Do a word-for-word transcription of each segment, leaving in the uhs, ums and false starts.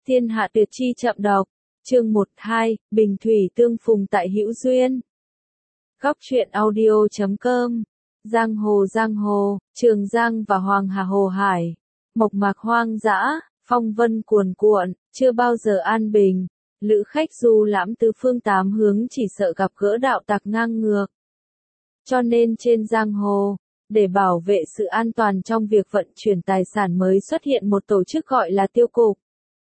Thiên hạ tuyệt chi chậm đọc. Chương một hai, Bình thủy tương phùng tại hữu duyên. Góc truyện audio chấm com. Giang hồ giang hồ, Trường Giang và Hoàng Hà Hồ Hải. Mộc mạc hoang dã, phong vân cuồn cuộn, chưa bao giờ an bình. Lữ khách du lãm tứ phương tám hướng chỉ sợ gặp gỡ đạo tặc ngang ngược. Cho nên trên giang hồ, để bảo vệ sự an toàn trong việc vận chuyển tài sản mới xuất hiện một tổ chức gọi là tiêu cục.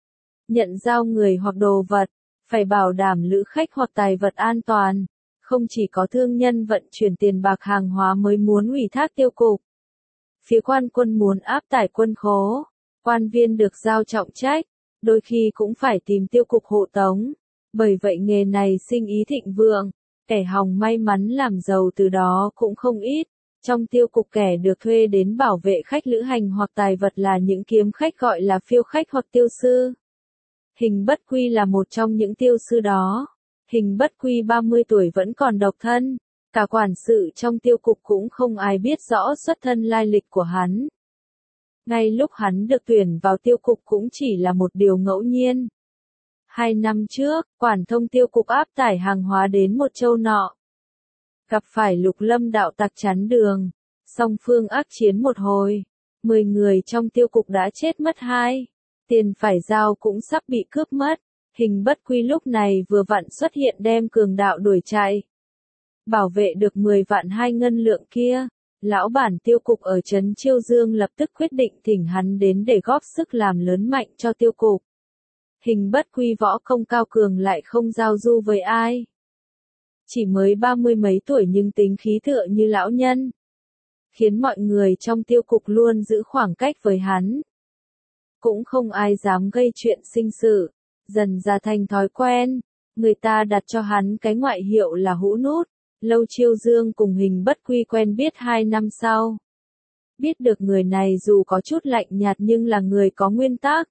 Nhận giao người hoặc đồ vật, phải bảo đảm lữ khách hoặc tài vật an toàn. Không chỉ có thương nhân vận chuyển tiền bạc hàng hóa mới muốn ủy thác tiêu cục. Phía quan quân muốn áp tải quân khố, quan viên được giao trọng trách, đôi khi cũng phải tìm tiêu cục hộ tống. Bởi vậy nghề này sinh ý thịnh vượng, kẻ hòng may mắn làm giàu từ đó cũng không ít. Trong tiêu cục kẻ được thuê đến bảo vệ khách lữ hành hoặc tài vật là những kiếm khách gọi là phiêu khách hoặc tiêu sư. Hình Bất Quy là một trong những tiêu sư đó. Hình Bất Quy ba mươi tuổi vẫn còn độc thân, cả quản sự trong tiêu cục cũng không ai biết rõ xuất thân lai lịch của hắn. Ngay lúc hắn được tuyển vào tiêu cục cũng chỉ là một điều ngẫu nhiên. Hai năm trước, quản thông tiêu cục áp tải hàng hóa đến một châu nọ. Gặp phải Lục Lâm đạo tặc chắn đường, song phương ác chiến một hồi, mười người trong tiêu cục đã chết mất hai, tiền phải giao cũng sắp bị cướp mất. Hình Bất Quy lúc này vừa vặn xuất hiện đem cường đạo đuổi chạy. Bảo vệ được mười vạn hai ngân lượng kia, lão bản tiêu cục ở trấn Chiêu Dương lập tức quyết định thỉnh hắn đến để góp sức làm lớn mạnh cho tiêu cục. Hình Bất Quy võ công cao cường lại không giao du với ai. Chỉ mới ba mươi mấy tuổi nhưng tính khí tựa như lão nhân. Khiến mọi người trong tiêu cục luôn giữ khoảng cách với hắn. Cũng không ai dám gây chuyện sinh sự. Dần ra thành thói quen, người ta đặt cho hắn cái ngoại hiệu là Hũ Nút. Lâu Chiêu Dương cùng Hình Bất Quy quen biết hai năm sau. Biết được người này dù có chút lạnh nhạt nhưng là người có nguyên tắc.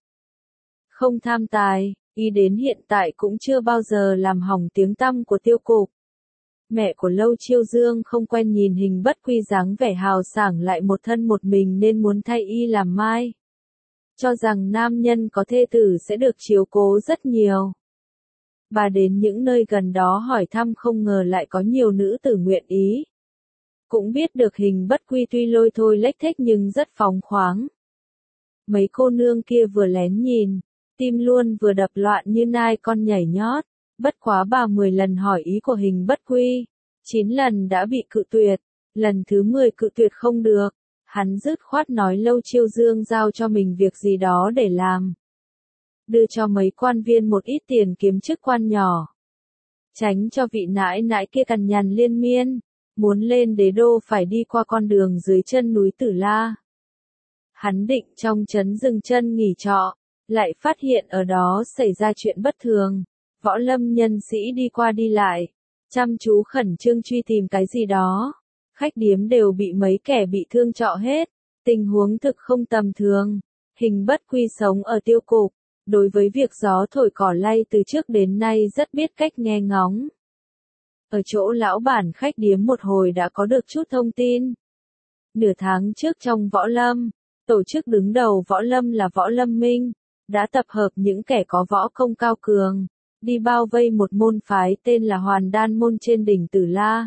Không tham tài, y đến hiện tại cũng chưa bao giờ làm hỏng tiếng tăm của tiêu cục. Mẹ của Lâu Chiêu Dương không quen nhìn Hình Bất Quy dáng vẻ hào sảng lại một thân một mình nên muốn thay y làm mai. Cho rằng nam nhân có thê tử sẽ được chiếu cố rất nhiều. Bà đến những nơi gần đó hỏi thăm không ngờ lại có nhiều nữ tử nguyện ý. Cũng biết được Hình Bất Quy tuy lôi thôi lếch thếch nhưng rất phóng khoáng. Mấy cô nương kia vừa lén nhìn, tim luôn vừa đập loạn như nai con nhảy nhót. Bất quá bà mười lần hỏi ý của Hình Bất Quy, chín lần đã bị cự tuyệt, lần thứ mười cự tuyệt không được. Hắn dứt khoát nói Lâu Chiêu Dương giao cho mình việc gì đó để làm. Đưa cho mấy quan viên một ít tiền kiếm chức quan nhỏ. Tránh cho vị nãi nãi kia cằn nhằn liên miên. Muốn lên đế đô phải đi qua con đường dưới chân núi Tử La. Hắn định trong trấn dừng chân nghỉ trọ. Lại phát hiện ở đó xảy ra chuyện bất thường. Võ lâm nhân sĩ đi qua đi lại. Chăm chú khẩn trương truy tìm cái gì đó. Khách điếm đều bị mấy kẻ bị thương trọ hết. Tình huống thực không tầm thường. Hình Bất Quy sống ở tiêu cục. Đối với việc gió thổi cỏ lay từ trước đến nay rất biết cách nghe ngóng. Ở chỗ lão bản khách điếm một hồi đã có được chút thông tin. Nửa tháng trước trong Võ Lâm, tổ chức đứng đầu Võ Lâm là Võ Lâm Minh, đã tập hợp những kẻ có võ công cao cường, đi bao vây một môn phái tên là Hoàn Đan Môn trên đỉnh Tử La.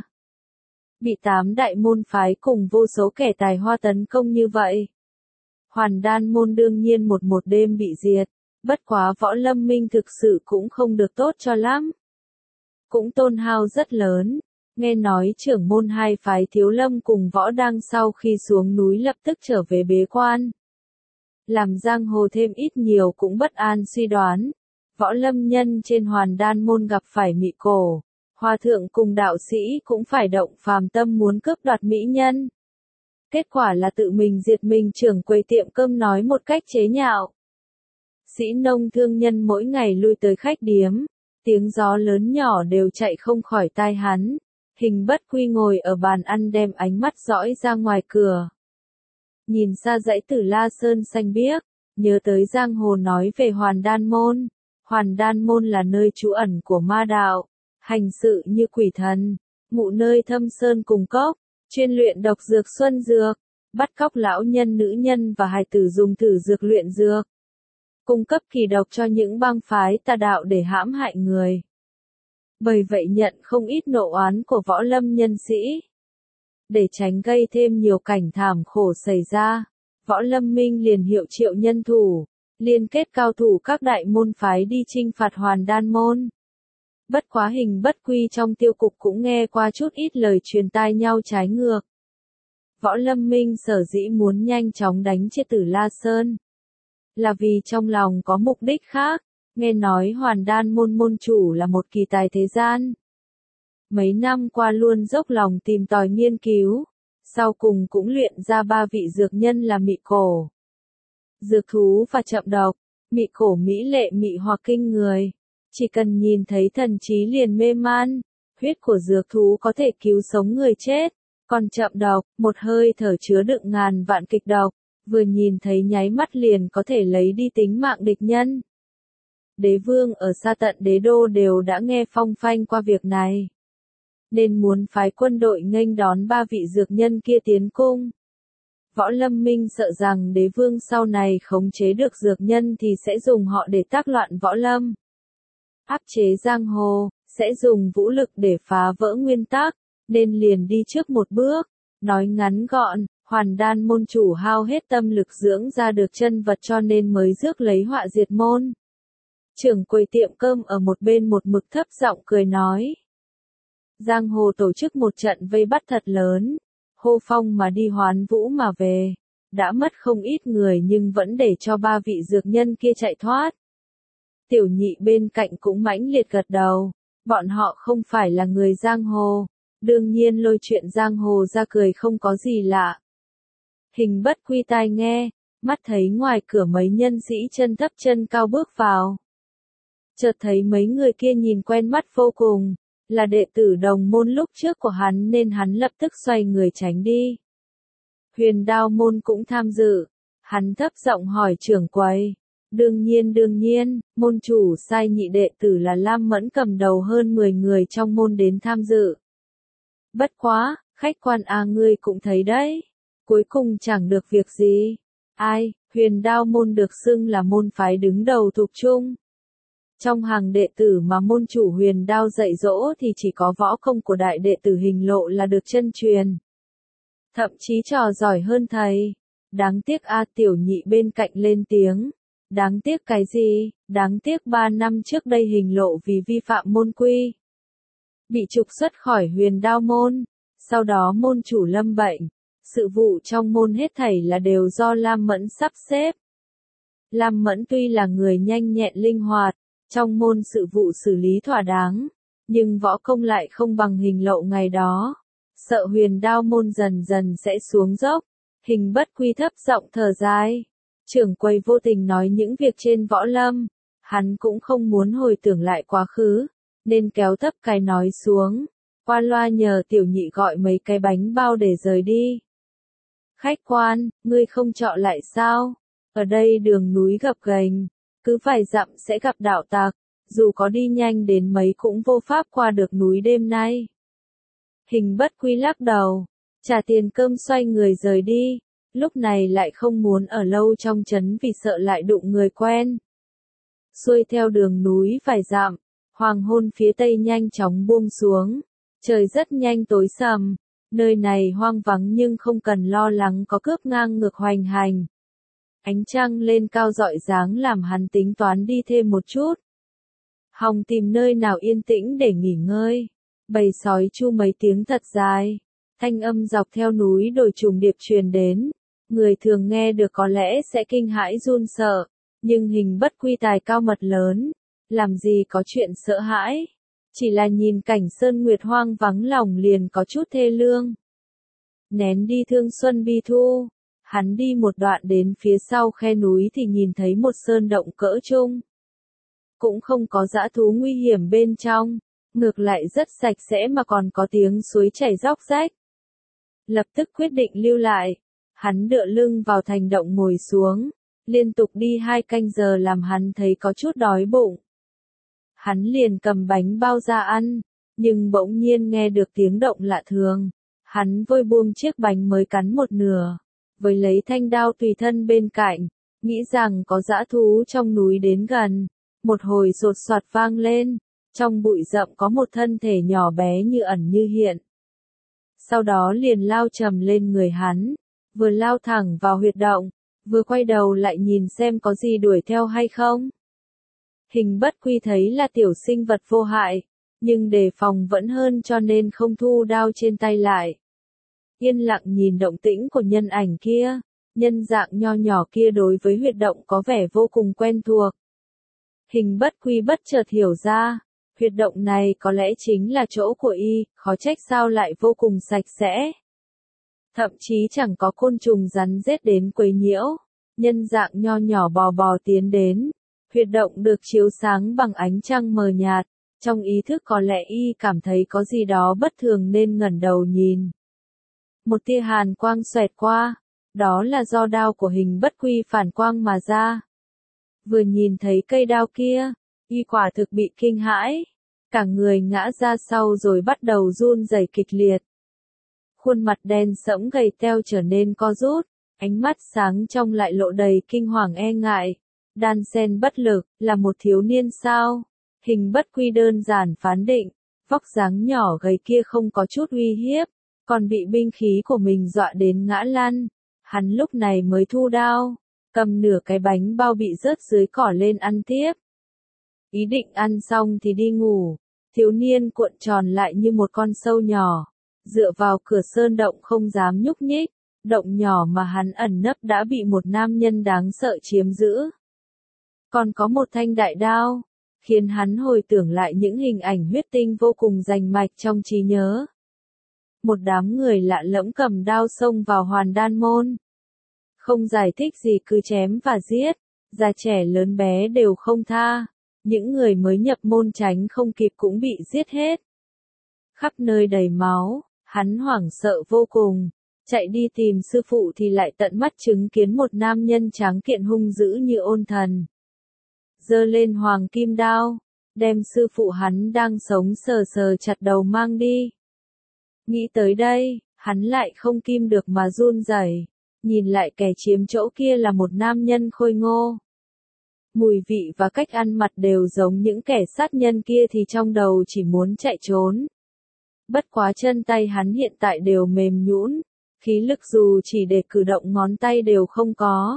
Bị tám đại môn phái cùng vô số kẻ tài hoa tấn công như vậy. Hoàn Đan Môn đương nhiên một một đêm bị diệt, bất quá Võ Lâm Minh thực sự cũng không được tốt cho lắm. Cũng tổn hao rất lớn, nghe nói trưởng môn hai phái Thiếu Lâm cùng Võ Đăng sau khi xuống núi lập tức trở về bế quan. Làm giang hồ thêm ít nhiều cũng bất an suy đoán, Võ Lâm nhân trên Hoàn Đan Môn gặp phải mị cổ. Hòa thượng cùng đạo sĩ cũng phải động phàm tâm muốn cướp đoạt mỹ nhân. Kết quả là tự mình diệt mình trưởng quầy tiệm cơm nói một cách chế nhạo. Sĩ nông thương nhân mỗi ngày lui tới khách điếm, tiếng gió lớn nhỏ đều chạy không khỏi tai hắn. Hình Bất Quy ngồi ở bàn ăn đem ánh mắt dõi ra ngoài cửa. Nhìn xa dãy Tử La Sơn xanh biếc, nhớ tới giang hồ nói về Hoàn Đan Môn. Hoàn Đan Môn là nơi trú ẩn của ma đạo. Hành sự như quỷ thần, ngụ nơi thâm sơn cùng cốc, chuyên luyện độc dược xuân dược, bắt cóc lão nhân nữ nhân và hài tử dùng thử dược luyện dược. cung cấp kỳ độc cho những bang phái tà đạo để hãm hại người. Bởi vậy nhận không ít nộ oán của võ lâm nhân sĩ. Để tránh gây thêm nhiều cảnh thảm khổ xảy ra, Võ Lâm Minh liền hiệu triệu nhân thủ, liên kết cao thủ các đại môn phái đi chinh phạt Hoàn Đan môn. Bất quá Hình Bất Quy trong tiêu cục cũng nghe qua chút ít lời truyền tai nhau trái ngược. Võ Lâm Minh sở dĩ muốn nhanh chóng đánh chết Tử La Sơn, là vì trong lòng có mục đích khác, nghe nói Hoàn Đan môn môn chủ là một kỳ tài thế gian. Mấy năm qua luôn dốc lòng tìm tòi nghiên cứu, sau cùng cũng luyện ra ba vị dược nhân là Mị Cổ, Dược Thú và Chậm Độc. Mị Cổ mỹ lệ mị hoặc kinh người, chỉ cần nhìn thấy thần trí liền mê man. Huyết của Dược Thú có thể cứu sống người chết, còn Chậm Độc, một hơi thở chứa đựng ngàn vạn kịch độc, vừa nhìn thấy nháy mắt liền có thể lấy đi tính mạng địch nhân. Đế vương ở xa tận đế đô đều đã nghe phong phanh qua việc này, nên muốn phái quân đội nghênh đón ba vị dược nhân kia tiến cung. Võ Lâm Minh sợ rằng đế vương sau này khống chế được dược nhân thì sẽ dùng họ để tác loạn võ lâm, áp chế giang hồ, sẽ dùng vũ lực để phá vỡ nguyên tắc, nên liền đi trước một bước. Nói ngắn gọn, Hoàn Đan môn chủ hao hết tâm lực dưỡng ra được chân vật cho nên mới rước lấy họa diệt môn. Trưởng quầy tiệm cơm ở một bên một mực thấp giọng cười nói. Giang hồ tổ chức một trận vây bắt thật lớn, hô phong mà đi hoán vũ mà về, đã mất không ít người nhưng vẫn để cho ba vị dược nhân kia chạy thoát. Tiểu Nhị bên cạnh cũng mãnh liệt gật đầu, bọn họ không phải là người giang hồ, đương nhiên lôi chuyện giang hồ ra cười không có gì lạ. Hình Bất Quy tai nghe, mắt thấy ngoài cửa mấy nhân sĩ chân thấp chân cao bước vào. Chợt thấy mấy người kia nhìn quen mắt vô cùng, là đệ tử đồng môn lúc trước của hắn nên hắn lập tức xoay người tránh đi. Huyền Đao môn cũng tham dự, hắn thấp giọng hỏi trưởng quầy. Đương nhiên đương nhiên, môn chủ sai nhị đệ tử là Lam Mẫn cầm đầu hơn mười người trong môn đến tham dự. Bất quá, khách quan à ngươi cũng thấy đấy, cuối cùng chẳng được việc gì. Ai, Huyền Đao môn được xưng là môn phái đứng đầu thuộc chung. Trong hàng đệ tử mà môn chủ Huyền Đao dạy dỗ thì chỉ có võ công của đại đệ tử Hình Lộ là được chân truyền. Thậm chí trò giỏi hơn thầy. Đáng tiếc A Tiểu Nhị bên cạnh lên tiếng. Đáng tiếc cái gì? Đáng tiếc ba năm trước đây Hình Lộ vì vi phạm môn quy, bị trục xuất khỏi Huyền Đao môn. Sau đó môn chủ lâm bệnh. Sự vụ trong môn hết thảy là đều do Lam Mẫn sắp xếp. Lam Mẫn tuy là người nhanh nhẹn linh hoạt, trong môn sự vụ xử lý thỏa đáng, nhưng võ công lại không bằng Hình Lộ ngày đó. Sợ Huyền Đao môn dần dần sẽ xuống dốc, Hình Bất Quy thấp giọng thở dài. Trưởng quầy vô tình nói những việc trên võ lâm, hắn cũng không muốn hồi tưởng lại quá khứ, nên kéo thấp cái nói xuống, qua loa nhờ Tiểu Nhị gọi mấy cái bánh bao để rời đi. Khách quan, ngươi không chọn lại sao? Ở đây đường núi gập ghềnh, cứ vài dặm sẽ gặp đạo tặc, dù có đi nhanh đến mấy cũng vô pháp qua được núi đêm nay. Hình Bất Quy lắc đầu, trả tiền cơm xoay người rời đi, lúc này lại không muốn ở lâu trong trấn vì sợ lại đụng người quen. Xuôi theo đường núi vài dặm, hoàng hôn phía tây nhanh chóng buông xuống, trời rất nhanh tối sầm, nơi này hoang vắng nhưng không cần lo lắng có cướp ngang ngược hoành hành. Ánh trăng lên cao rọi dáng làm hắn tính toán đi thêm một chút. Hòng tìm nơi nào yên tĩnh để nghỉ ngơi. Bầy sói chu mấy tiếng thật dài. Thanh âm dọc theo núi đồi trùng điệp truyền đến. Người thường nghe được có lẽ sẽ kinh hãi run sợ. Nhưng Hình Bất Quy tài cao mật lớn. Làm gì có chuyện sợ hãi. Chỉ là nhìn cảnh sơn nguyệt hoang vắng lòng liền có chút thê lương. Nén đi thương xuân bi thu. Hắn đi một đoạn đến phía sau khe núi thì nhìn thấy một sơn động cỡ trung. Cũng không có dã thú nguy hiểm bên trong, ngược lại rất sạch sẽ mà còn có tiếng suối chảy róc rách. Lập tức quyết định lưu lại, hắn dựa lưng vào thành động ngồi xuống, liên tục đi hai canh giờ làm hắn thấy có chút đói bụng. Hắn liền cầm bánh bao ra ăn, nhưng bỗng nhiên nghe được tiếng động lạ thường, hắn vội buông chiếc bánh mới cắn một nửa. Với lấy thanh đao tùy thân bên cạnh, nghĩ rằng có dã thú trong núi đến gần. Một hồi sột soạt vang lên, trong bụi rậm có một thân thể nhỏ bé như ẩn như hiện. Sau đó liền lao trầm lên người hắn, vừa lao thẳng vào huyệt động, vừa quay đầu lại nhìn xem có gì đuổi theo hay không. Hình Bất Quy thấy là tiểu sinh vật vô hại, nhưng đề phòng vẫn hơn cho nên không thu đao trên tay lại. Yên lặng nhìn động tĩnh của nhân ảnh kia, nhân dạng nho nhỏ kia đối với huyệt động có vẻ vô cùng quen thuộc. Hình Bất Quy bất chợt hiểu ra, huyệt động này có lẽ chính là chỗ của y, khó trách sao lại vô cùng sạch sẽ. Thậm chí chẳng có côn trùng rắn rết đến quấy nhiễu, nhân dạng nho nhỏ bò bò tiến đến. Huyệt động được chiếu sáng bằng ánh trăng mờ nhạt, trong ý thức có lẽ y cảm thấy có gì đó bất thường nên ngẩng đầu nhìn. Một tia hàn quang xoẹt qua, đó là do đao của Hình Bất Quy phản quang mà ra. Vừa nhìn thấy cây đao kia, y quả thực bị kinh hãi, cả người ngã ra sau rồi bắt đầu run rẩy kịch liệt. Khuôn mặt đen sẫm gầy teo trở nên co rút, ánh mắt sáng trong lại lộ đầy kinh hoàng e ngại. Đan sen bất lực, là một thiếu niên sao? Hình Bất Quy đơn giản phán định, vóc dáng nhỏ gầy kia không có chút uy hiếp, còn bị binh khí của mình dọa đến ngã lăn. Hắn lúc này mới thu đao, cầm nửa cái bánh bao bị rớt dưới cỏ lên ăn tiếp. Ý định ăn xong thì đi ngủ, thiếu niên cuộn tròn lại như một con sâu nhỏ, dựa vào cửa sơn động không dám nhúc nhích, động nhỏ mà hắn ẩn nấp đã bị một nam nhân đáng sợ chiếm giữ. Còn có một thanh đại đao, khiến hắn hồi tưởng lại những hình ảnh huyết tinh vô cùng rành mạch trong trí nhớ. Một đám người lạ lẫm cầm đao xông vào Hoàn Đan môn. Không giải thích gì cứ chém và giết, già trẻ lớn bé đều không tha, những người mới nhập môn tránh không kịp cũng bị giết hết. Khắp nơi đầy máu, hắn hoảng sợ vô cùng, chạy đi tìm sư phụ thì lại tận mắt chứng kiến một nam nhân tráng kiện hung dữ như ôn thần. Giơ lên hoàng kim đao, đem sư phụ hắn đang sống sờ sờ chặt đầu mang đi. Nghĩ tới đây, hắn lại không kim được mà run rẩy, nhìn lại kẻ chiếm chỗ kia là một nam nhân khôi ngô. Mùi vị và cách ăn mặc đều giống những kẻ sát nhân kia thì trong đầu chỉ muốn chạy trốn. Bất quá chân tay hắn hiện tại đều mềm nhũn, khí lực dù chỉ để cử động ngón tay đều không có.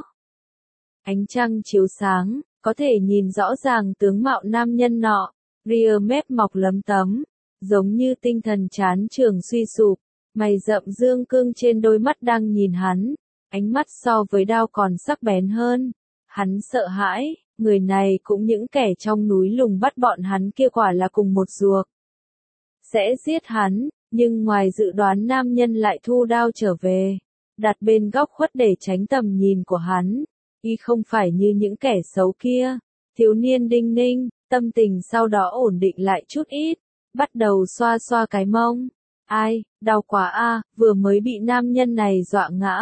Ánh trăng chiếu sáng, có thể nhìn rõ ràng tướng mạo nam nhân nọ, ria mép mọc lấm tấm, giống như tinh thần chán trường suy sụp, mày rậm dương cương trên đôi mắt đang nhìn hắn, ánh mắt so với đao còn sắc bén hơn. Hắn sợ hãi, người này cũng những kẻ trong núi lùng bắt bọn hắn kia quả là cùng một ruột. Sẽ giết hắn, nhưng ngoài dự đoán nam nhân lại thu đao trở về, đặt bên góc khuất để tránh tầm nhìn của hắn. Y không phải như những kẻ xấu kia. Thiếu niên đinh ninh, tâm tình sau đó ổn định lại chút ít, bắt đầu xoa xoa cái mông. Ai, đau quá a, vừa mới bị nam nhân này dọa ngã.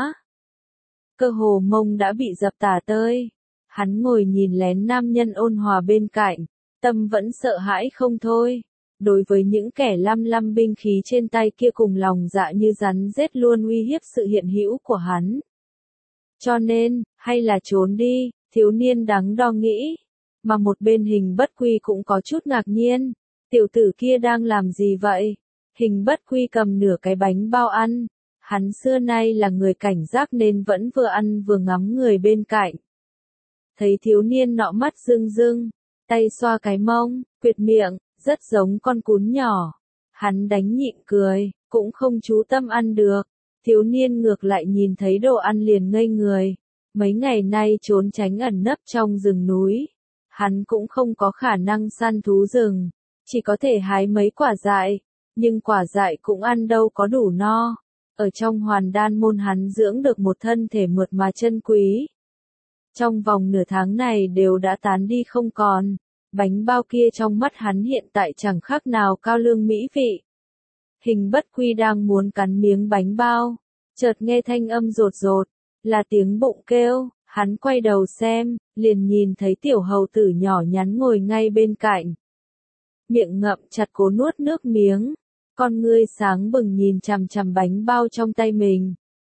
Cơ hồ mông đã bị dập tả tơi. Hắn ngồi nhìn lén nam nhân ôn hòa bên cạnh, tâm vẫn sợ hãi không thôi. Đối với những kẻ lăm lăm binh khí trên tay kia cùng lòng dạ như rắn rết luôn uy hiếp sự hiện hữu của hắn. Cho nên, hay là trốn đi, thiếu niên đắn đo nghĩ. Mà một bên Hình Bất Quy cũng có chút ngạc nhiên. Tiểu tử kia đang làm gì vậy? Hình Bất Quy cầm nửa cái bánh bao ăn. Hắn xưa nay là người cảnh giác nên vẫn vừa ăn vừa ngắm người bên cạnh. Thấy thiếu niên nọ mắt rưng rưng, tay xoa cái mông, quyệt miệng, rất giống con cún nhỏ. Hắn đánh nhịn cười, cũng không chú tâm ăn được. Thiếu niên ngược lại nhìn thấy đồ ăn liền ngây người. Mấy ngày nay trốn tránh ẩn nấp trong rừng núi. Hắn cũng không có khả năng săn thú rừng. Chỉ có thể hái mấy quả dại. Nhưng quả dại cũng ăn đâu có đủ no. Ở trong Hoàn Đan môn hắn dưỡng được một thân thể mượt mà chân quý. Trong vòng nửa tháng này đều đã tán đi không còn. Bánh bao kia trong mắt hắn hiện tại chẳng khác nào cao lương mỹ vị. Hình Bất Quy đang muốn cắn miếng bánh bao, chợt nghe thanh âm rột rột, là tiếng bụng kêu, hắn quay đầu xem, liền nhìn thấy tiểu hầu tử nhỏ nhắn ngồi ngay bên cạnh. Miệng ngậm chặt cố nuốt nước miếng, con ngươi sáng bừng nhìn chằm chằm bánh bao trong tay mình.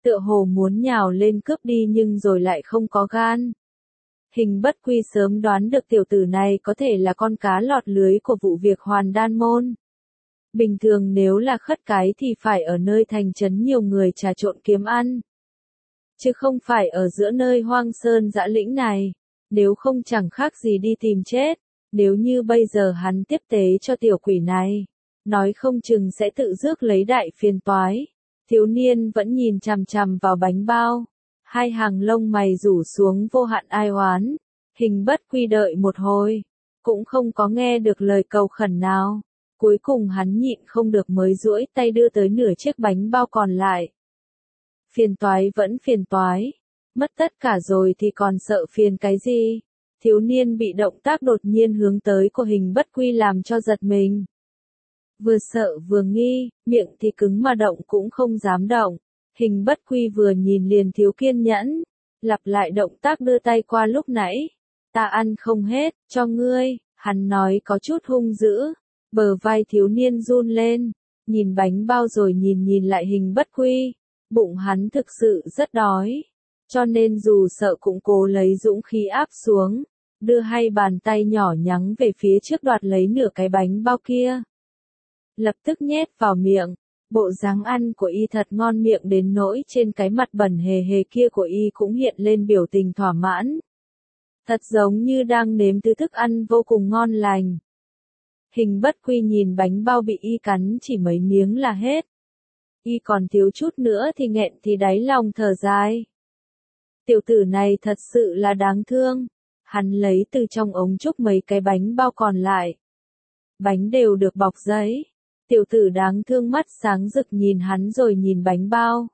tựa hồ muốn nhào lên cướp đi nhưng rồi lại không có gan. Hình Bất Quy sớm đoán được tiểu tử này có thể là con cá lọt lưới của vụ việc Hoàn Đan Môn. Bình thường nếu là khất cái thì phải ở nơi thành trấn nhiều người trà trộn kiếm ăn. Chứ không phải ở giữa nơi hoang sơn dã lĩnh này, nếu không chẳng khác gì đi tìm chết. Nếu như bây giờ hắn tiếp tế cho tiểu quỷ này, nói không chừng sẽ tự rước lấy đại phiền toái. Thiếu niên vẫn nhìn chằm chằm vào bánh bao, hai hàng lông mày rủ xuống vô hạn ai oán. Hình Bất Quy đợi một hồi, cũng không có nghe được lời cầu khẩn nào. Cuối cùng hắn nhịn không được mới duỗi tay đưa tới nửa chiếc bánh bao còn lại. Phiền toái vẫn phiền toái, mất tất cả rồi thì còn sợ phiền cái gì? Thiếu niên bị động tác đột nhiên hướng tới của Hình Bất Quy làm cho giật mình. Vừa sợ vừa nghi, miệng thì cứng mà động cũng không dám động. Hình Bất Quy vừa nhìn liền thiếu kiên nhẫn, lặp lại động tác đưa tay qua lúc nãy. Ta ăn không hết, cho ngươi, hắn nói có chút hung dữ. Bờ vai thiếu niên run lên, nhìn bánh bao rồi nhìn nhìn lại Hình Bất Quy. Bụng hắn thực sự rất đói, cho nên dù sợ cũng cố lấy dũng khí áp xuống, đưa hai bàn tay nhỏ nhắn về phía trước đoạt lấy nửa cái bánh bao kia. Lập tức nhét vào miệng, bộ dáng ăn của y thật ngon miệng đến nỗi trên cái mặt bẩn hề hề kia của y cũng hiện lên biểu tình thỏa mãn. Thật giống như đang nếm thứ thức ăn vô cùng ngon lành. Hình Bất Quy nhìn bánh bao bị y cắn chỉ mấy miếng là hết. Y còn thiếu chút nữa thì nghẹn thì đáy lòng thở dài. Tiểu tử này thật sự là đáng thương. Hắn lấy từ trong ống trúc mấy cái bánh bao còn lại. Bánh đều được bọc giấy. Tiểu tử đáng thương mắt sáng rực nhìn hắn rồi nhìn bánh bao.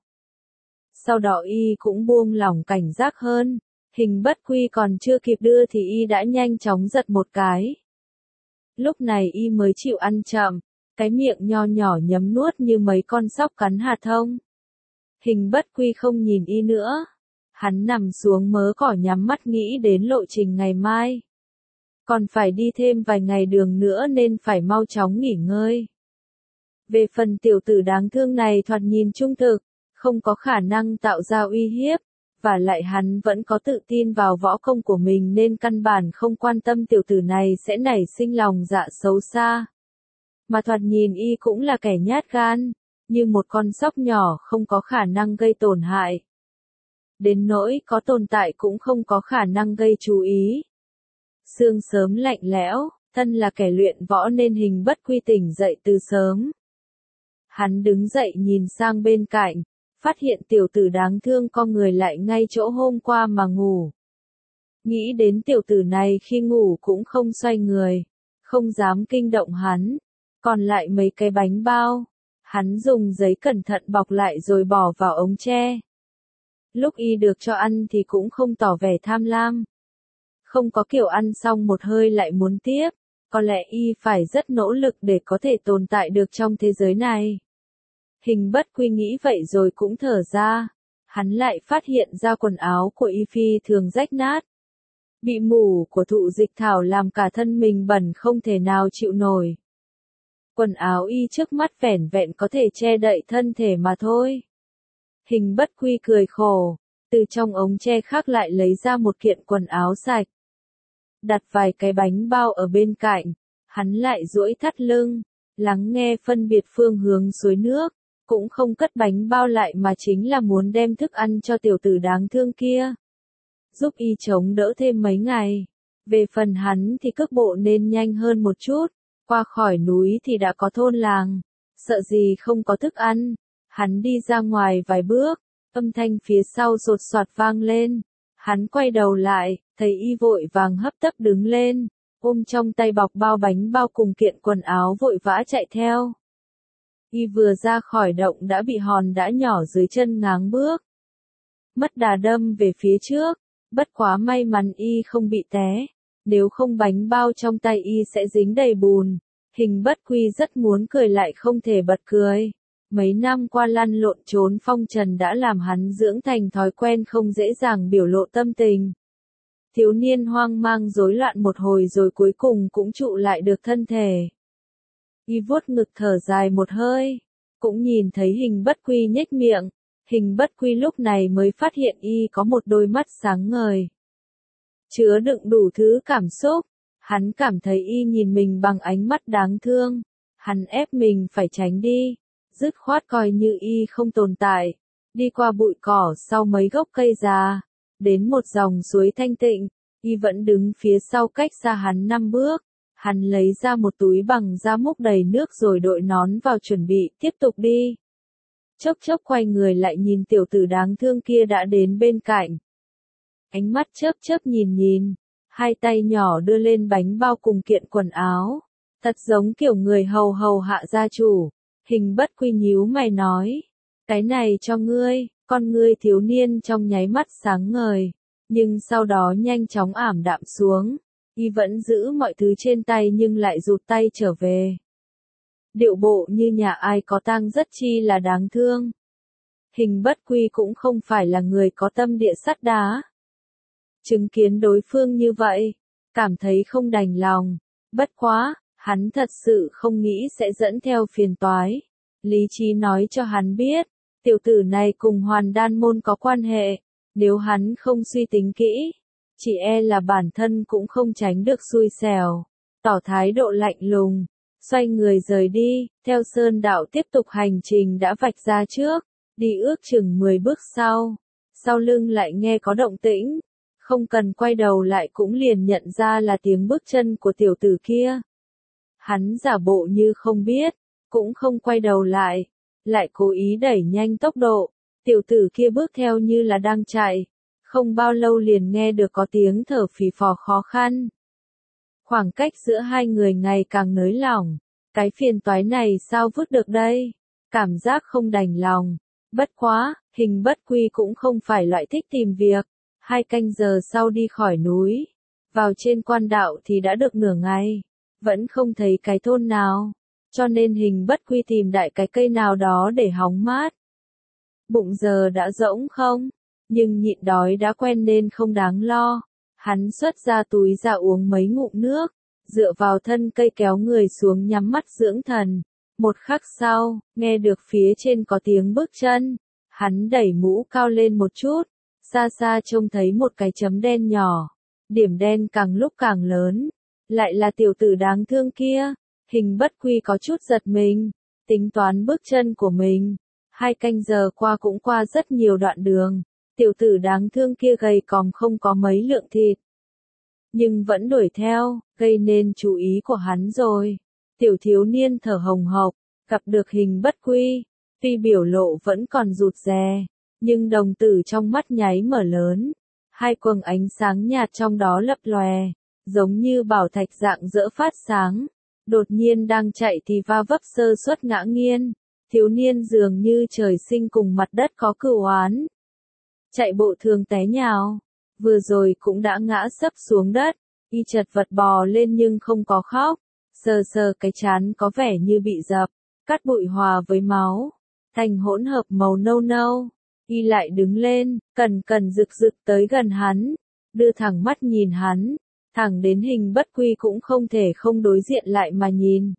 Sau đó y cũng buông lỏng cảnh giác hơn. Hình Bất Quy còn chưa kịp đưa thì y đã nhanh chóng giật một cái. Lúc này y mới chịu ăn chậm. Cái miệng nho nhỏ nhấm nuốt như mấy con sóc cắn hạt thông. Hình Bất Quy không nhìn y nữa. Hắn nằm xuống mớ cỏ nhắm mắt nghĩ đến lộ trình ngày mai. Còn phải đi thêm vài ngày đường nữa nên phải mau chóng nghỉ ngơi. Về phần tiểu tử đáng thương này thoạt nhìn trung thực, không có khả năng tạo ra uy hiếp, và lại hắn vẫn có tự tin vào võ công của mình nên căn bản không quan tâm tiểu tử này sẽ nảy sinh lòng dạ xấu xa. Mà thoạt nhìn y cũng là kẻ nhát gan, như một con sóc nhỏ không có khả năng gây tổn hại. Đến nỗi có tồn tại cũng không có khả năng gây chú ý. Sương sớm lạnh lẽo, thân là kẻ luyện võ nên Hình Bất Quy tỉnh dậy từ sớm. Hắn đứng dậy nhìn sang bên cạnh, phát hiện tiểu tử đáng thương con người lại ngay chỗ hôm qua mà ngủ. Nghĩ đến tiểu tử này khi ngủ cũng không xoay người, không dám kinh động hắn. Còn lại mấy cái bánh bao, hắn dùng giấy cẩn thận bọc lại rồi bỏ vào ống tre. Lúc y được cho ăn thì cũng không tỏ vẻ tham lam. Không có kiểu ăn xong một hơi lại muốn tiếp, có lẽ y phải rất nỗ lực để có thể tồn tại được trong thế giới này. Hình Bất Quy nghĩ vậy rồi cũng thở ra, hắn lại phát hiện ra quần áo của y phi thường rách nát. Bị mủ của thụ dịch thảo làm cả thân mình bẩn không thể nào chịu nổi. Quần áo y trước mắt vẻn vẹn có thể che đậy thân thể mà thôi. Hình Bất Quy cười khổ, từ trong ống tre khác lại lấy ra một kiện quần áo sạch. Đặt vài cái bánh bao ở bên cạnh, hắn lại duỗi thắt lưng, lắng nghe phân biệt phương hướng suối nước, cũng không cất bánh bao lại mà chính là muốn đem thức ăn cho tiểu tử đáng thương kia. Giúp y chống đỡ thêm mấy ngày. Về phần hắn thì cước bộ nên nhanh hơn một chút. Qua khỏi núi thì đã có thôn làng, sợ gì không có thức ăn. Hắn đi ra ngoài vài bước, âm thanh phía sau sột soạt vang lên. Hắn quay đầu lại, thấy y vội vàng hấp tấp đứng lên, ôm trong tay bọc bao bánh bao cùng kiện quần áo vội vã chạy theo. Y vừa ra khỏi động đã bị hòn đá nhỏ dưới chân ngáng bước. Mất đà đâm về phía trước, bất quá may mắn y không bị té. Nếu không bánh bao trong tay y sẽ dính đầy bùn. Hình Bất Quy rất muốn cười lại không thể bật cười. Mấy năm qua lăn lộn trốn phong trần đã làm hắn dưỡng thành thói quen không dễ dàng biểu lộ tâm tình. Thiếu niên hoang mang rối loạn một hồi rồi cuối cùng cũng trụ lại được thân thể. Y vuốt ngực thở dài một hơi, cũng nhìn thấy Hình Bất Quy nhếch miệng. Hình Bất Quy lúc này mới phát hiện y có một đôi mắt sáng ngời, chứa đựng đủ thứ cảm xúc. Hắn cảm thấy y nhìn mình bằng ánh mắt đáng thương. Hắn ép mình phải tránh đi, dứt khoát coi như y không tồn tại. Đi qua bụi cỏ sau mấy gốc cây già, đến một dòng suối thanh tịnh, y vẫn đứng phía sau cách xa hắn năm bước. Hắn lấy ra một túi bằng da múc đầy nước rồi đội nón vào chuẩn bị tiếp tục đi. Chốc chốc quay người lại nhìn tiểu tử đáng thương kia đã đến bên cạnh. Ánh mắt chớp chớp nhìn nhìn, hai tay nhỏ đưa lên bánh bao cùng kiện quần áo. Thật giống kiểu người hầu hầu hạ gia chủ. Hình Bất Quy nhíu mày nói, cái này cho ngươi. Con ngươi thiếu niên trong nháy mắt sáng ngời, nhưng sau đó nhanh chóng ảm đạm xuống. Y vẫn giữ mọi thứ trên tay nhưng lại rụt tay trở về. Điệu bộ như nhà ai có tang rất chi là đáng thương. Hình Bất Quy cũng không phải là người có tâm địa sắt đá. Chứng kiến đối phương như vậy, cảm thấy không đành lòng. Bất quá, hắn thật sự không nghĩ sẽ dẫn theo phiền toái. Lý trí nói cho hắn biết, tiểu tử này cùng Hoàn Đan môn có quan hệ. Nếu hắn không suy tính kỹ, chỉ e là bản thân cũng không tránh được xui xẻo. Tỏ thái độ lạnh lùng, xoay người rời đi, theo sơn đạo tiếp tục hành trình đã vạch ra trước, đi ước chừng mười bước sau. Sau lưng lại nghe có động tĩnh, không cần quay đầu lại cũng liền nhận ra là tiếng bước chân của tiểu tử kia. Hắn giả bộ như không biết, cũng không quay đầu lại, lại cố ý đẩy nhanh tốc độ. Tiểu tử kia bước theo như là đang chạy, không bao lâu liền nghe được có tiếng thở phì phò khó khăn. Khoảng cách giữa hai người ngày càng nới lỏng, cái phiền toái này sao vứt được đây? Cảm giác không đành lòng. Bất quá, Hình Bất Quy cũng không phải loại thích tìm việc. Hai canh giờ sau đi khỏi núi, vào trên quan đạo thì đã được nửa ngày, vẫn không thấy cái thôn nào, cho nên Hình Bất Quy tìm đại cái cây nào đó để hóng mát. Bụng giờ đã rỗng không, nhưng nhịn đói đã quen nên không đáng lo. Hắn xuất ra túi ra uống mấy ngụm nước, dựa vào thân cây kéo người xuống nhắm mắt dưỡng thần. Một khắc sau, nghe được phía trên có tiếng bước chân, hắn đẩy mũ cao lên một chút, xa xa trông thấy một cái chấm đen nhỏ, điểm đen càng lúc càng lớn, lại là tiểu tử đáng thương kia. Hình Bất Quy có chút giật mình, tính toán bước chân của mình. Hai canh giờ qua cũng qua rất nhiều đoạn đường, tiểu tử đáng thương kia gầy còm không có mấy lượng thịt. Nhưng vẫn đuổi theo, gây nên chú ý của hắn rồi. Tiểu thiếu niên thở hồng hộc, gặp được Hình Bất Quy, tuy biểu lộ vẫn còn rụt rè, nhưng đồng tử trong mắt nháy mở lớn. Hai quầng ánh sáng nhạt trong đó lập lòe, giống như bảo thạch rạng rỡ phát sáng. Đột nhiên đang chạy thì va vấp sơ suất ngã nghiêng. Thiếu niên dường như trời sinh cùng mặt đất có cửu oán. Chạy bộ thường té nhào, vừa rồi cũng đã ngã sấp xuống đất, y chật vật bò lên nhưng không có khóc, sờ sờ cái trán có vẻ như bị dập, cát bụi hòa với máu, thành hỗn hợp màu nâu nâu. Y lại đứng lên, cẩn cẩn rực rực tới gần hắn, đưa thẳng mắt nhìn hắn, thẳng đến Hình Bất Quy cũng không thể không đối diện lại mà nhìn.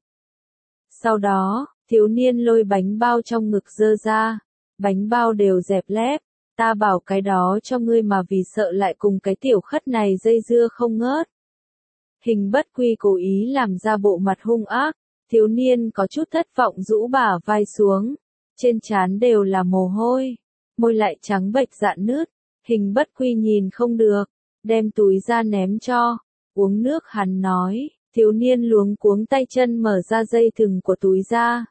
Sau đó, thiếu niên lôi bánh bao trong ngực giơ ra, bánh bao đều dẹp lép, ta bảo cái đó cho ngươi mà vì sợ lại cùng cái tiểu khất này dây dưa không ngớt. Hình Bất Quy cố ý làm ra bộ mặt hung ác, thiếu niên có chút thất vọng rũ bả vai xuống, trên trán đều là mồ hôi, môi lại trắng bệch rạn nứt. Hình Bất Quy nhìn không được, đem túi ra ném cho, uống nước. Hắn nói, thiếu niên luống cuống tay chân mở ra dây thừng của túi ra,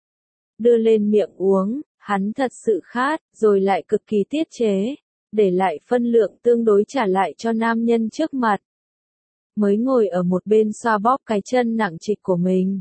đưa lên miệng uống. Hắn thật sự khát, rồi lại cực kỳ tiết chế, để lại phân lượng tương đối trả lại cho nam nhân trước mặt. Mới ngồi ở một bên xoa bóp cái chân nặng trịch của mình.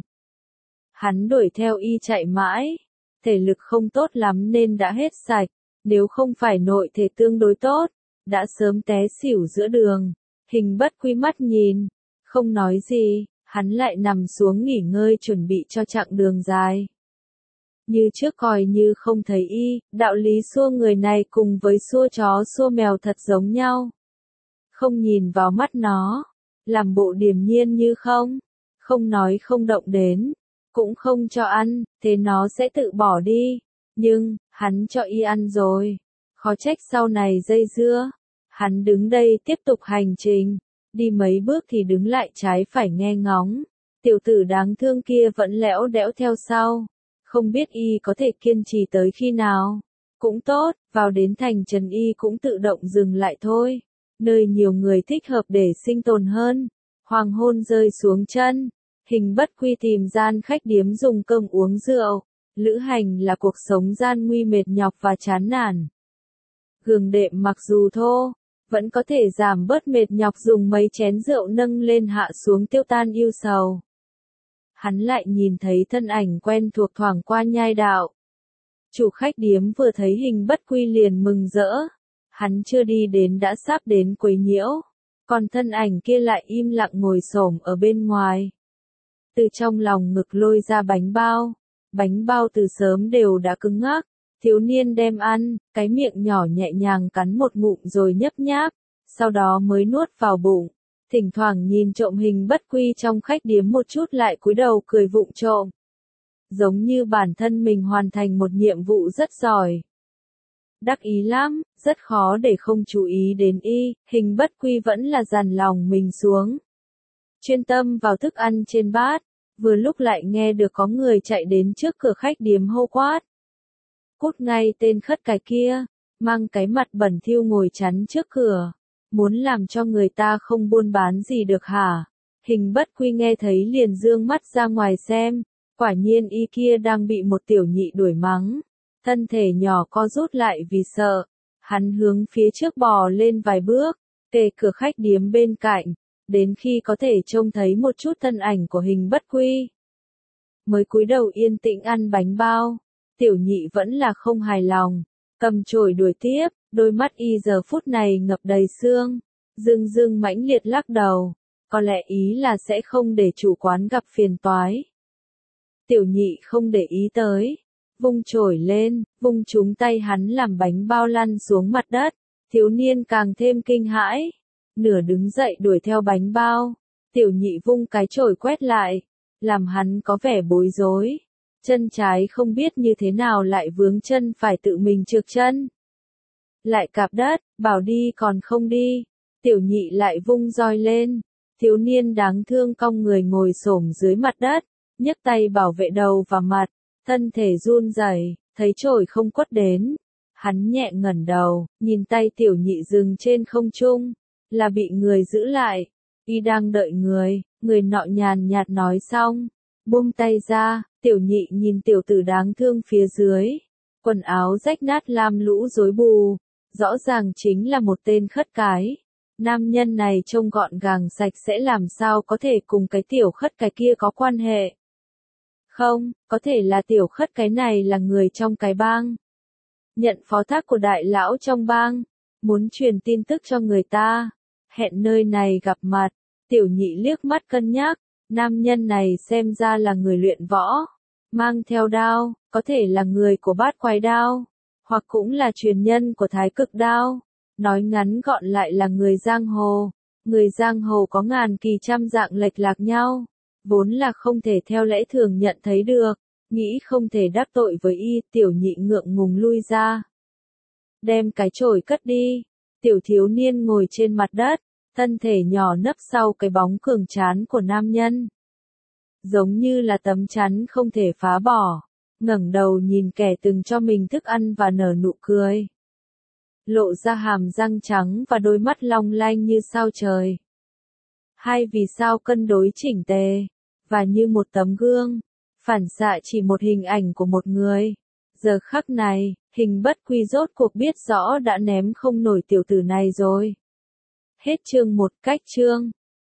Hắn đuổi theo y chạy mãi, thể lực không tốt lắm nên đã hết sạch, nếu không phải nội thể tương đối tốt, đã sớm té xỉu giữa đường. Hình Bất Quy mắt nhìn, không nói gì, hắn lại nằm xuống nghỉ ngơi chuẩn bị cho chặng đường dài. Như trước coi như không thấy y, đạo lý xua người này cùng với xua chó xua mèo thật giống nhau. Không nhìn vào mắt nó, làm bộ điềm nhiên như không, không nói không động đến, cũng không cho ăn, thế nó sẽ tự bỏ đi. Nhưng, Hắn cho y ăn rồi. Khó trách sau này dây dưa. Hắn đứng đây tiếp tục hành trình. Đi mấy bước thì đứng lại trái phải nghe ngóng. Tiểu tử đáng thương kia vẫn lẽo đẽo theo sau. Không biết y có thể kiên trì tới khi nào. Cũng tốt, vào đến thành trấn y cũng tự động dừng lại thôi. Nơi nhiều người thích hợp để sinh tồn hơn. Hoàng hôn rơi xuống chân. Hình bất quy tìm gian khách điếm dùng cơm uống rượu. Lữ hành là cuộc sống gian nguy mệt nhọc và chán nản. Gường đệm mặc dù thô, vẫn có thể giảm bớt mệt nhọc dùng mấy chén rượu nâng lên hạ xuống tiêu tan yêu sầu. Hắn lại nhìn thấy thân ảnh quen thuộc thoảng qua nhai đạo. Chủ khách điếm vừa thấy hình bất quy liền mừng rỡ. Hắn chưa đi đến đã sắp đến quấy nhiễu. Còn thân ảnh kia lại im lặng ngồi xổm ở bên ngoài. Từ trong lòng ngực lôi ra bánh bao. Bánh bao từ sớm đều đã cứng ngắc. Thiếu niên đem ăn, cái miệng nhỏ nhẹ nhàng cắn một ngụm rồi nhấp nháp. Sau đó mới nuốt vào bụng. Thỉnh thoảng nhìn trộm hình bất quy trong khách điếm một chút lại cúi đầu cười vụng trộm. Giống như bản thân mình hoàn thành một nhiệm vụ rất giỏi. Đắc ý lắm, rất khó để không chú ý đến y, hình bất quy vẫn là dằn lòng mình xuống. Chuyên tâm vào thức ăn trên bát, vừa lúc lại nghe được có người chạy đến trước cửa khách điếm hô quát. Cút ngay tên khất cái kia, mang cái mặt bẩn thỉu ngồi chắn trước cửa. Muốn làm cho người ta không buôn bán gì được hả? Hình bất quy nghe thấy liền dương mắt ra ngoài xem. Quả nhiên y kia đang bị một tiểu nhị đuổi mắng. Thân thể nhỏ co rút lại vì sợ. Hắn hướng phía trước bò lên vài bước, kề cửa khách điếm bên cạnh, đến khi có thể trông thấy một chút thân ảnh của hình bất quy. Mới cúi đầu yên tĩnh ăn bánh bao, tiểu nhị vẫn là không hài lòng, cầm chổi đuổi tiếp, đôi mắt y giờ phút này ngập đầy sương, dưng dưng mãnh liệt lắc đầu, có lẽ ý là sẽ không để chủ quán gặp phiền toái. Tiểu nhị không để ý tới, vung chổi lên, vung trúng tay hắn làm bánh bao lăn xuống mặt đất, thiếu niên càng thêm kinh hãi, nửa đứng dậy đuổi theo bánh bao, tiểu nhị vung cái chổi quét lại, làm hắn có vẻ bối rối, chân trái không biết như thế nào lại vướng chân phải tự mình trượt chân. Lại cạp đất, bảo đi còn không đi, tiểu nhị lại vung roi lên, thiếu niên đáng thương cong người ngồi xổm dưới mặt đất, nhấc tay bảo vệ đầu và mặt, thân thể run rẩy, thấy chổi không quất đến. Hắn nhẹ ngẩng đầu, nhìn tay tiểu nhị dừng trên không trung, là bị người giữ lại, y đang đợi người, người nọ nhàn nhạt nói xong, buông tay ra, tiểu nhị nhìn tiểu tử đáng thương phía dưới, quần áo rách nát lam lũ rối bù, rõ ràng chính là một tên khất cái. Nam nhân này trông gọn gàng sạch sẽ làm sao có thể cùng cái tiểu khất cái kia có quan hệ. Không, có thể là tiểu khất cái này là người trong cái bang. Nhận phó thác của đại lão trong bang, muốn truyền tin tức cho người ta, hẹn nơi này gặp mặt, tiểu nhị liếc mắt cân nhắc, nam nhân này xem ra là người luyện võ, mang theo đao, có thể là người của bát quái đao, hoặc cũng là truyền nhân của thái cực đao, nói ngắn gọn lại là người giang hồ, người giang hồ có ngàn kỳ trăm dạng lệch lạc nhau. Vốn là không thể theo lẽ thường nhận thấy được, nghĩ không thể đắc tội với y, tiểu nhị ngượng ngùng lui ra. Đem cái chổi cất đi, tiểu thiếu niên ngồi trên mặt đất, thân thể nhỏ nấp sau cái bóng cường tráng của nam nhân. Giống như là tấm chắn không thể phá bỏ, ngẩng đầu nhìn kẻ từng cho mình thức ăn và nở nụ cười. Lộ ra hàm răng trắng và đôi mắt long lanh như sao trời. Hai vì sao cân đối chỉnh tề, và như một tấm gương, phản xạ chỉ một hình ảnh của một người. Giờ khắc này, hình bất quy rốt cuộc biết rõ đã ném không nổi tiểu tử này rồi. Hết chương một cách chương.